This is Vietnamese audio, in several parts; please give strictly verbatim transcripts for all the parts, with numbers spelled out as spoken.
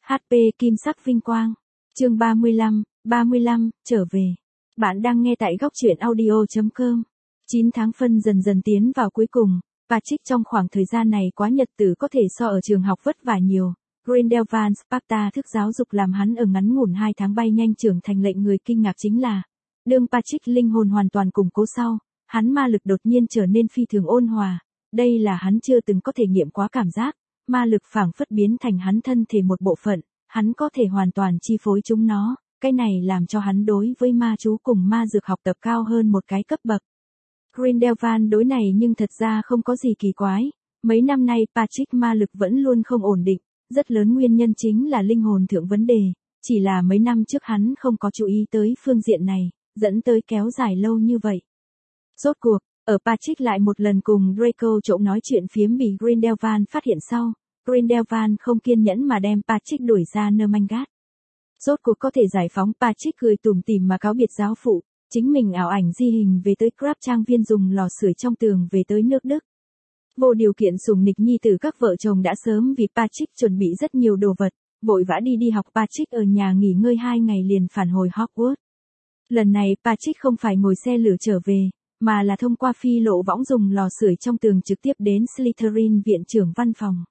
hát pê Kim sắc vinh quang. Chương ba mươi lăm, ba mươi lăm, trở về. Bạn đang nghe tại góc truyện audio chấm com. chín tháng phân dần dần tiến vào cuối cùng, Patrick trong khoảng thời gian này quá nhật tử có thể so ở trường học vất vả nhiều. Grindelwald Sparta thức giáo dục làm hắn ở ngắn ngủn hai tháng bay nhanh trưởng thành. Lệnh người kinh ngạc chính là, đương Patrick linh hồn hoàn toàn củng cố sau, hắn ma lực đột nhiên trở nên phi thường ôn hòa. Đây là hắn chưa từng có thể nghiệm quá cảm giác, ma lực phảng phất biến thành hắn thân thể một bộ phận, hắn có thể hoàn toàn chi phối chúng nó, cái này làm cho hắn đối với ma chú cùng ma dược học tập cao hơn một cái cấp bậc. Grindelwald đối này nhưng thật ra không có gì kỳ quái, mấy năm nay Patrick ma lực vẫn luôn không ổn định, rất lớn nguyên nhân chính là linh hồn thượng vấn đề, chỉ là mấy năm trước hắn không có chú ý tới phương diện này, dẫn tới kéo dài lâu như vậy. Rốt cuộc, ở Patrick lại một lần cùng Draco trộm nói chuyện phiếm bị Grindelwald phát hiện sau, Grindelwald không kiên nhẫn mà đem Patrick đuổi ra Nermangat. Rốt cuộc có thể giải phóng Patrick cười tủm tỉm mà cáo biệt giáo phụ, chính mình ảo ảnh di hình về tới Crab trang viên dùng lò sưởi trong tường về tới nước Đức. Vô điều kiện sủng nịch nhi tử các vợ chồng đã sớm vì Patrick chuẩn bị rất nhiều đồ vật, vội vã đi đi học. Patrick ở nhà nghỉ ngơi hai ngày liền phản hồi Hogwarts. Lần này Patrick không phải ngồi xe lửa trở về, mà là thông qua phi lộ võng dùng lò sưởi trong tường trực tiếp đến Slytherin viện trưởng văn phòng.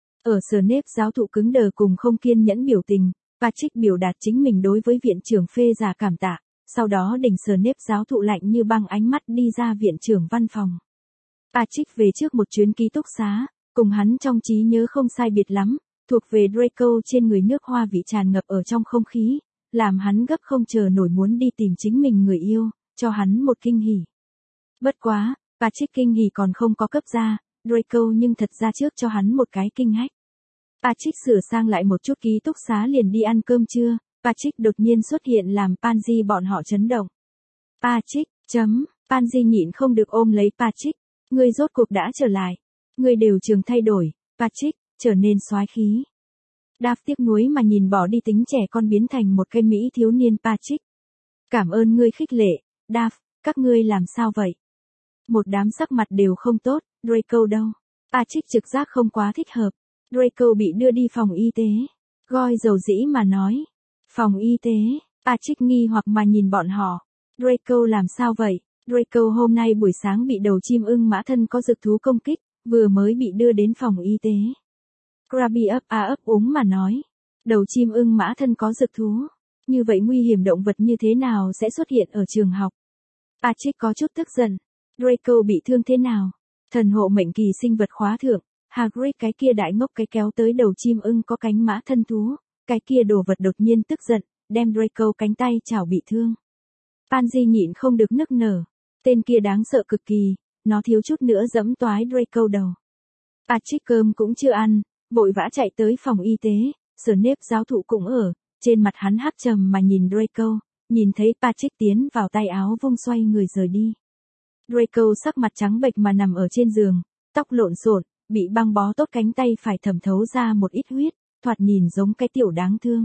Ở Snape giáo thụ cứng đờ cùng không kiên nhẫn biểu tình, Patrick biểu đạt chính mình đối với viện trưởng phê giả cảm tạ, sau đó đỉnh Snape giáo thụ lạnh như băng ánh mắt đi ra viện trưởng văn phòng. Patrick về trước một chuyến ký túc xá, cùng hắn trong trí nhớ không sai biệt lắm, thuộc về Draco trên người nước hoa vị tràn ngập ở trong không khí, làm hắn gấp không chờ nổi muốn đi tìm chính mình người yêu, cho hắn một kinh hỉ. Bất quá, Patrick kinh hỉ còn không có cấp ra, Draco nhưng thật ra trước cho hắn một cái kinh hách. Patrick sửa sang lại một chút ký túc xá liền đi ăn cơm trưa, Patrick đột nhiên xuất hiện làm Pansy bọn họ chấn động. Patrick, chấm, Pansy nhịn không được ôm lấy Patrick, ngươi rốt cuộc đã trở lại, ngươi đều trường thay đổi, Patrick, trở nên soái khí. Dav tiếc nuối mà nhìn bỏ đi tính trẻ con biến thành một cây mỹ thiếu niên. Patrick, cảm ơn ngươi khích lệ, Dav, các ngươi làm sao vậy? Một đám sắc mặt đều không tốt. Draco đâu? Patrick trực giác không quá thích hợp. Draco bị đưa đi phòng y tế. Goi dầu dĩ mà nói. Phòng y tế. Patrick nghi hoặc mà nhìn bọn họ. Draco làm sao vậy? Draco hôm nay buổi sáng bị đầu chim ưng mã thân có dược thú công kích, vừa mới bị đưa đến phòng y tế. Krabby ấp a ấp úng mà nói. Đầu chim ưng mã thân có dược thú. Như vậy nguy hiểm động vật như thế nào sẽ xuất hiện ở trường học? Patrick có chút tức giận. Draco bị thương thế nào? Thần hộ mệnh kỳ sinh vật khóa thượng, Hagrid cái kia đại ngốc cái kéo tới đầu chim ưng có cánh mã thân thú, cái kia đồ vật đột nhiên tức giận, đem Draco cánh tay chảo bị thương. Pansy nhịn không được nức nở, tên kia đáng sợ cực kỳ, nó thiếu chút nữa giẫm toái Draco đầu. Patrick cơm cũng chưa ăn, vội vã chạy tới phòng y tế, Snape giáo thụ cũng ở, trên mặt hắn hắc trầm mà nhìn Draco, nhìn thấy Patrick tiến vào tay áo vung xoay người rời đi. Draco sắc mặt trắng bệch mà nằm ở trên giường, tóc lộn xộn, bị băng bó tốt cánh tay phải thẩm thấu ra một ít huyết, thoạt nhìn giống cái tiểu đáng thương.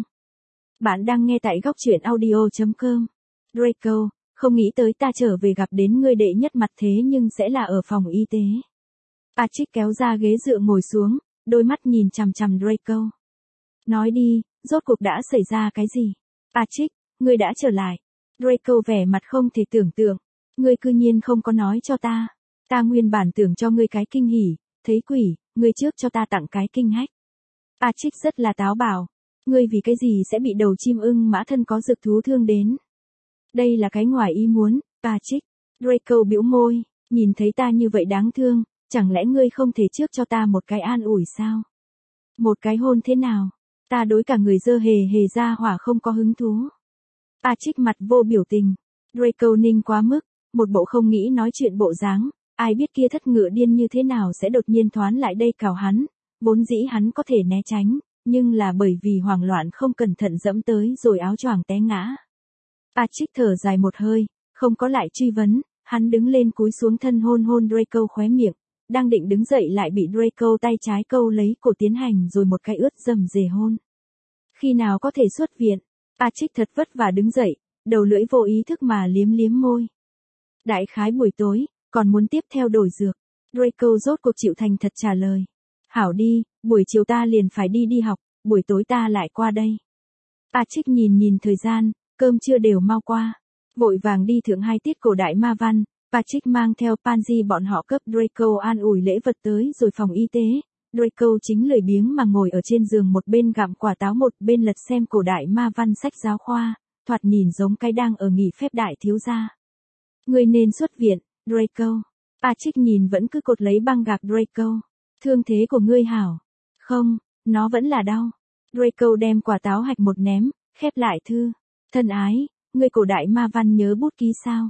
Bạn đang nghe tại góc truyện audio chấm com. Draco, không nghĩ tới ta trở về gặp đến ngươi đệ nhất mặt thế nhưng sẽ là ở phòng y tế. Patrick kéo ra ghế dựa ngồi xuống, đôi mắt nhìn chằm chằm Draco. Nói đi, rốt cuộc đã xảy ra cái gì? Patrick, ngươi đã trở lại. Draco vẻ mặt không thể tưởng tượng. Ngươi cư nhiên không có nói cho ta. Ta nguyên bản tưởng cho ngươi cái kinh hỉ, thấy quỷ, ngươi trước cho ta tặng cái kinh hách. Patrick rất là táo bạo. Ngươi vì cái gì sẽ bị đầu chim ưng mã thân có dược thú thương đến? Đây là cái ngoài ý muốn, Patrick. Draco bĩu môi, nhìn thấy ta như vậy đáng thương, chẳng lẽ ngươi không thể trước cho ta một cái an ủi sao? Một cái hôn thế nào? Ta đối cả người dơ hề hề ra hỏa không có hứng thú. Patrick mặt vô biểu tình. Draco ninh quá mức, một bộ không nghĩ nói chuyện bộ dáng, ai biết kia thất ngựa điên như thế nào sẽ đột nhiên thoán lại đây cào hắn, vốn dĩ hắn có thể né tránh, nhưng là bởi vì hoảng loạn không cẩn thận dẫm tới rồi áo choàng té ngã. Patrick thở dài một hơi, không có lại truy vấn, hắn đứng lên cúi xuống thân hôn hôn Draco khóe miệng, đang định đứng dậy lại bị Draco tay trái câu lấy cổ tiến hành rồi một cái ướt dầm dề hôn. Khi nào có thể xuất viện? Patrick thật vất vả đứng dậy, đầu lưỡi vô ý thức mà liếm liếm môi. Đại khái buổi tối, còn muốn tiếp theo đổi dược. Draco rốt cuộc chịu thành thật trả lời. Hảo đi, buổi chiều ta liền phải đi đi học, buổi tối ta lại qua đây. Patrick nhìn nhìn thời gian, cơm trưa đều mau qua. Vội vàng đi thượng hai tiết cổ đại ma văn, Patrick mang theo Pansy bọn họ cấp Draco an ủi lễ vật tới rồi phòng y tế. Draco chính lười biếng mà ngồi ở trên giường một bên gặm quả táo một bên lật xem cổ đại ma văn sách giáo khoa, thoạt nhìn giống cái đang ở nghỉ phép đại thiếu gia. Người nên xuất viện, Draco. Patrick nhìn vẫn cứ cột lấy băng gạc Draco. Thương thế của ngươi hảo. Không, nó vẫn là đau. Draco đem quả táo hạch một ném, khép lại thư. Thân ái, ngươi cổ đại ma văn nhớ bút ký sao?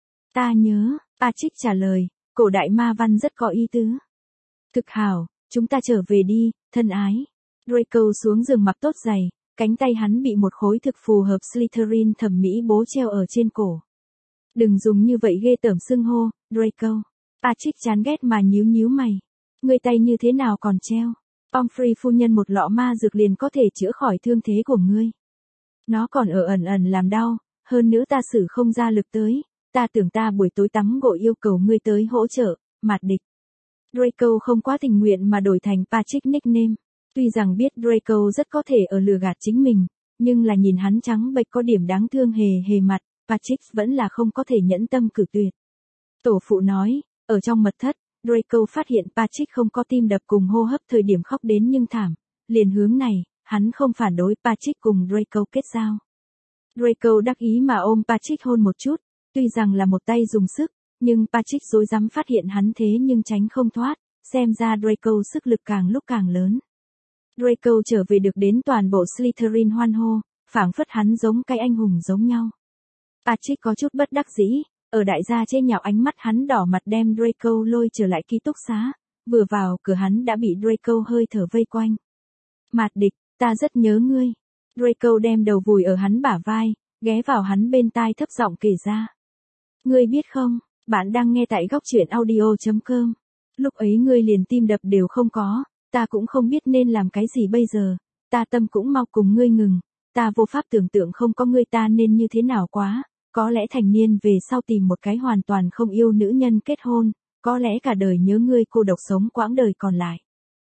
Ta nhớ, Patrick trả lời, cổ đại ma văn rất có ý tứ. Thực hảo, chúng ta trở về đi, thân ái. Draco xuống giường mặc tốt giày, cánh tay hắn bị một khối thực phù hợp Slytherin thẩm mỹ bố treo ở trên cổ. Đừng dùng như vậy ghê tởm xưng hô, Draco. Patrick chán ghét mà nhíu nhíu mày. Ngươi tay như thế nào còn treo? Pomfrey phu nhân một lọ ma dược liền có thể chữa khỏi thương thế của ngươi. Nó còn ở ẩn ẩn làm đau, hơn nữa ta xử không ra lực tới, ta tưởng ta buổi tối tắm gội yêu cầu ngươi tới hỗ trợ, Mạt Địch. Draco không quá tình nguyện mà đổi thành Patrick nickname. Tuy rằng biết Draco rất có thể ở lừa gạt chính mình, nhưng là nhìn hắn trắng bệch có điểm đáng thương hề hề mặt, Patrick vẫn là không có thể nhẫn tâm cử tuyệt. Tổ phụ nói, ở trong mật thất, Draco phát hiện Patrick không có tim đập cùng hô hấp thời điểm khóc đến nhưng thảm, liền hướng này, hắn không phản đối Patrick cùng Draco kết giao. Draco đắc ý mà ôm Patrick hôn một chút, tuy rằng là một tay dùng sức, nhưng Patrick rối rắm phát hiện hắn thế nhưng tránh không thoát, xem ra Draco sức lực càng lúc càng lớn. Draco trở về được đến toàn bộ Slytherin hoan hô, phảng phất hắn giống cái anh hùng giống nhau. Patrick có chút bất đắc dĩ, ở đại gia chế nhạo ánh mắt hắn đỏ mặt đem Draco lôi trở lại ký túc xá, vừa vào cửa hắn đã bị Draco hơi thở vây quanh. Mạt Địch, ta rất nhớ ngươi. Draco đem đầu vùi ở hắn bả vai, ghé vào hắn bên tai thấp giọng kể ra. Ngươi biết không, bạn đang nghe tại góc truyện audio chấm com. Lúc ấy ngươi liền tim đập đều không có, ta cũng không biết nên làm cái gì bây giờ, ta tâm cũng mau cùng ngươi ngừng, ta vô pháp tưởng tượng không có ngươi ta nên như thế nào quá, có lẽ thành niên về sau tìm một cái hoàn toàn không yêu nữ nhân kết hôn, có lẽ cả đời nhớ ngươi cô độc sống quãng đời còn lại.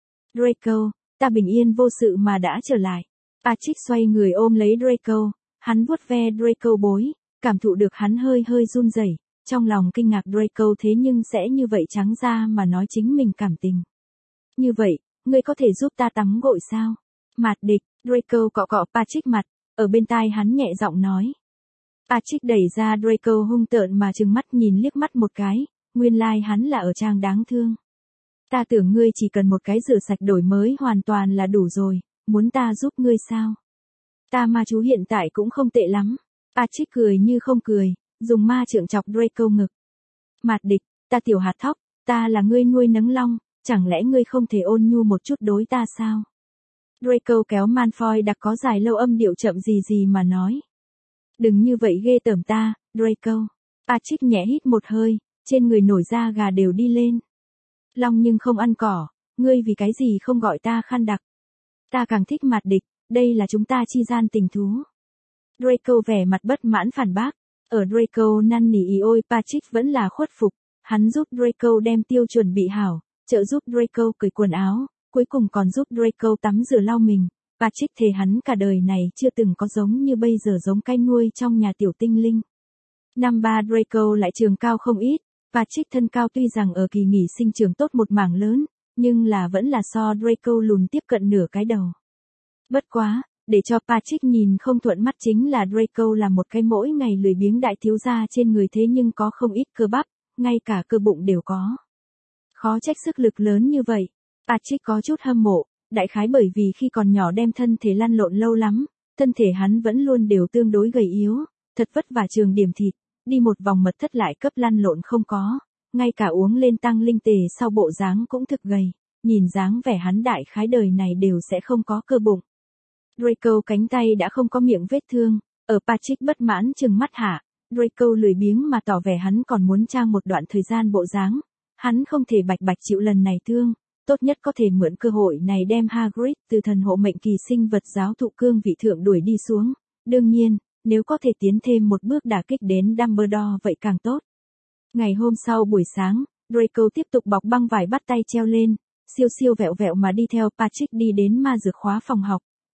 Draco, ta bình yên vô sự mà đã trở lại. Patrick xoay người ôm lấy Draco, hắn vuốt ve Draco bối, cảm thụ được hắn hơi hơi run rẩy, trong lòng kinh ngạc Draco thế nhưng sẽ như vậy trắng ra mà nói chính mình cảm tình. Như vậy, ngươi có thể giúp ta tắm gội sao? Mạt Địch, Draco cọ cọ Patrick mặt, ở bên tai hắn nhẹ giọng nói. Patrick đẩy ra Draco hung tợn mà trừng mắt nhìn liếc mắt một cái, nguyên lai like hắn là ở trang đáng thương. Ta tưởng ngươi chỉ cần một cái rửa sạch đổi mới hoàn toàn là đủ rồi, muốn ta giúp ngươi sao? Ta ma chú hiện tại cũng không tệ lắm. Patrick cười như không cười, dùng ma trượng chọc Draco ngực. Mạt Địch, ta tiểu hạt thóc, ta là ngươi nuôi nấng long, chẳng lẽ ngươi không thể ôn nhu một chút đối ta sao? Draco kéo Malfoy đặc có dài lâu âm điệu chậm gì gì mà nói. Đừng như vậy ghê tởm ta, Draco. Patrick nhẹ hít một hơi, trên người nổi da gà đều đi lên. Long nhưng không ăn cỏ, ngươi vì cái gì không gọi ta khăn đặc? Ta càng thích Mạt Địch, đây là chúng ta chi gian tình thú. Draco vẻ mặt bất mãn phản bác. Ở Draco năn nỉ ý ôi Patrick vẫn là khuất phục, hắn giúp Draco đem tiêu chuẩn bị hảo, trợ giúp Draco cởi quần áo, cuối cùng còn giúp Draco tắm rửa lau mình. Patrick thề hắn cả đời này chưa từng có giống như bây giờ giống cái nuôi trong nhà tiểu tinh linh. Năm ba Draco lại trường cao không ít, Patrick thân cao tuy rằng ở kỳ nghỉ sinh trường tốt một mảng lớn, nhưng là vẫn là so Draco lùn tiếp cận nửa cái đầu. Bất quá, để cho Patrick nhìn không thuận mắt chính là Draco là một cái mỗi ngày lười biếng đại thiếu gia trên người thế nhưng có không ít cơ bắp, ngay cả cơ bụng đều có. Khó trách sức lực lớn như vậy. Patrick có chút hâm mộ, đại khái bởi vì khi còn nhỏ đem thân thể lăn lộn lâu lắm, thân thể hắn vẫn luôn đều tương đối gầy yếu, thật vất vả trường điểm thịt, đi một vòng mật thất lại cấp lăn lộn không có, ngay cả uống lên tăng linh tề sau bộ dáng cũng thực gầy, nhìn dáng vẻ hắn đại khái đời này đều sẽ không có cơ bụng. Draco cánh tay đã không có miệng vết thương, ở Patrick bất mãn chừng mắt hạ, Draco lười biếng mà tỏ vẻ hắn còn muốn trang một đoạn thời gian bộ dáng, hắn không thể bạch bạch chịu lần này thương, tốt nhất có thể mượn cơ hội này đem Hagrid từ thần hộ mệnh kỳ sinh vật giáo thụ cương vị thượng đuổi đi xuống, đương nhiên, nếu có thể tiến thêm một bước đả kích đến Dumbledore vậy càng tốt. Ngày hôm sau buổi sáng, Draco tiếp tục bọc băng vải bắt tay treo lên, siêu siêu vẹo vẹo mà đi theo Patrick đi đến ma dược khóa phòng học,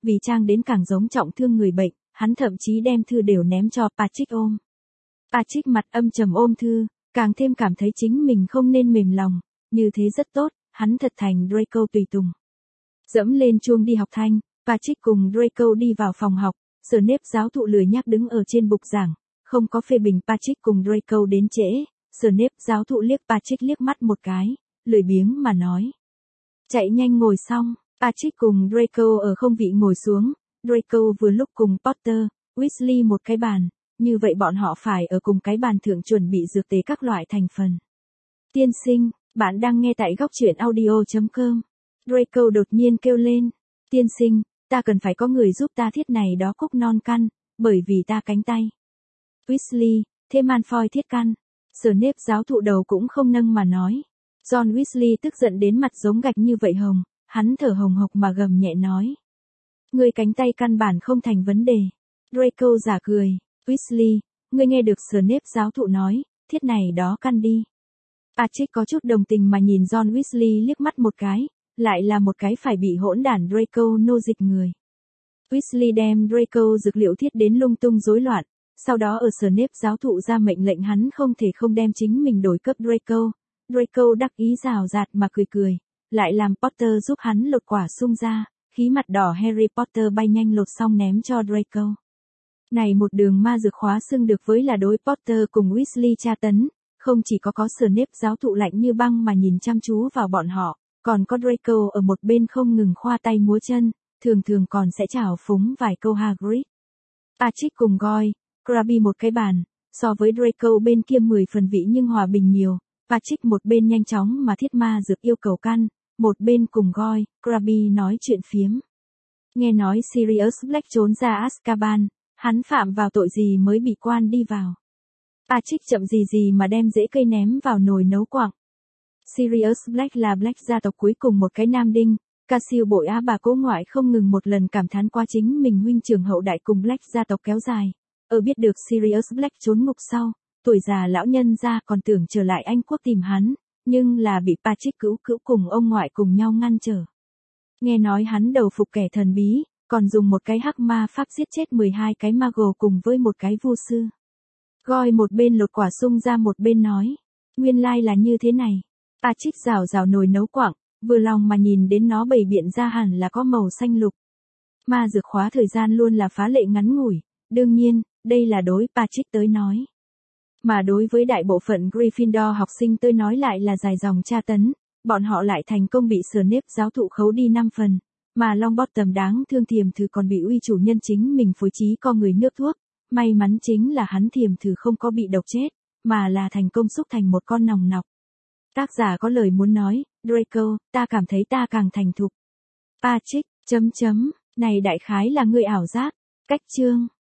vì trang đến càng giống trọng thương người bệnh, hắn thậm chí đem thư đều ném cho Patrick ôm. Patrick mặt âm trầm ôm thư, càng thêm cảm thấy chính mình không nên mềm lòng, như thế rất tốt, hắn thật thành Draco tùy tùng. Dẫm lên chuông đi học thanh, Patrick cùng Draco đi vào phòng học, Snape giáo thụ lười nhác đứng ở trên bục giảng, không có phê bình Patrick cùng Draco đến trễ, Snape giáo thụ liếc Patrick liếc mắt một cái, lười biếng mà nói. Chạy nhanh ngồi xong, Patrick cùng Draco ở không vị ngồi xuống, Draco vừa lúc cùng Potter, Weasley một cái bàn, như vậy bọn họ phải ở cùng cái bàn thượng chuẩn bị dược tế các loại thành phần. Tiên sinh, bạn đang nghe tại góc truyện audio.com. Draco đột nhiên kêu lên. Tiên sinh, ta cần phải có người giúp ta thiết này đó cúc non căn, bởi vì ta cánh tay. Weasley, thêm Malfoy thiết căn. Snape giáo thụ đầu cũng không nâng mà nói. John Weasley tức giận đến mặt giống gạch như vậy hồng, hắn thở hồng hộc mà gầm nhẹ nói. Người cánh tay căn bản không thành vấn đề. Draco giả cười. Weasley, ngươi nghe được Snape giáo thụ nói, thiết này đó căn đi. Patrick có chút đồng tình mà nhìn John Weasley liếc mắt một cái, lại là một cái phải bị hỗn đản Draco nô dịch người. Weasley đem Draco dược liệu thiết đến lung tung rối loạn, sau đó ở Snape giáo thụ ra mệnh lệnh hắn không thể không đem chính mình đổi cấp Draco. Draco đắc ý rào rạt mà cười cười, lại làm Potter giúp hắn lột quả sung ra, khí mặt đỏ Harry Potter bay nhanh lột xong ném cho Draco. Này một đường ma dược khóa xưng được với là đối Potter cùng Weasley tra tấn, không chỉ có có Snape giáo thụ lạnh như băng mà nhìn chăm chú vào bọn họ, còn có Draco ở một bên không ngừng khoa tay múa chân, thường thường còn sẽ chào phúng vài câu Hagrid. Patrick cùng Goyle, Crabbe một cái bàn, so với Draco bên kia mười phần vị nhưng hòa bình nhiều, Patrick một bên nhanh chóng mà thiết ma dược yêu cầu căn, một bên cùng Goyle, Crabbe nói chuyện phiếm. Nghe nói Sirius Black trốn ra Azkaban, hắn phạm vào tội gì mới bị quan đi vào. Patrick chậm gì gì mà đem rễ cây ném vào nồi nấu quặng. Sirius Black là Black gia tộc cuối cùng một cái nam đinh, ca siêu bội á bà cố ngoại không ngừng một lần cảm thán qua chính mình huynh trưởng hậu đại cùng Black gia tộc kéo dài. Ở biết được Sirius Black trốn ngục sau, tuổi già lão nhân ra còn tưởng trở lại Anh quốc tìm hắn, nhưng là bị Patrick cứu cứu cùng ông ngoại cùng nhau ngăn trở. Nghe nói hắn đầu phục kẻ thần bí, còn dùng một cái hắc ma pháp giết chết mười hai cái Muggle cùng với một cái vu sư. Goyle một bên lột quả sung ra một bên nói, nguyên lai là như thế này. Patrick rào rào nồi nấu quặng, vừa lòng mà nhìn đến nó bày biện ra hẳn là có màu xanh lục. Ma dược khóa thời gian luôn là phá lệ ngắn ngủi, đương nhiên, đây là đối Patrick tới nói. Mà đối với đại bộ phận Gryffindor học sinh tới nói lại là dài dòng tra tấn, bọn họ lại thành công bị Snape giáo thụ khấu đi năm phần, mà Longbottom đáng thương Thiềm Thử còn bị uy chủ nhân chính mình phối trí co người nước thuốc, may mắn chính là hắn Thiềm Thử không có bị độc chết, mà là thành công xúc thành một con nòng nọc. Tác giả có lời muốn nói, Draco, ta cảm thấy ta càng thành thục. Patrick, chấm chấm, này đại khái là người ảo giác, cách chương.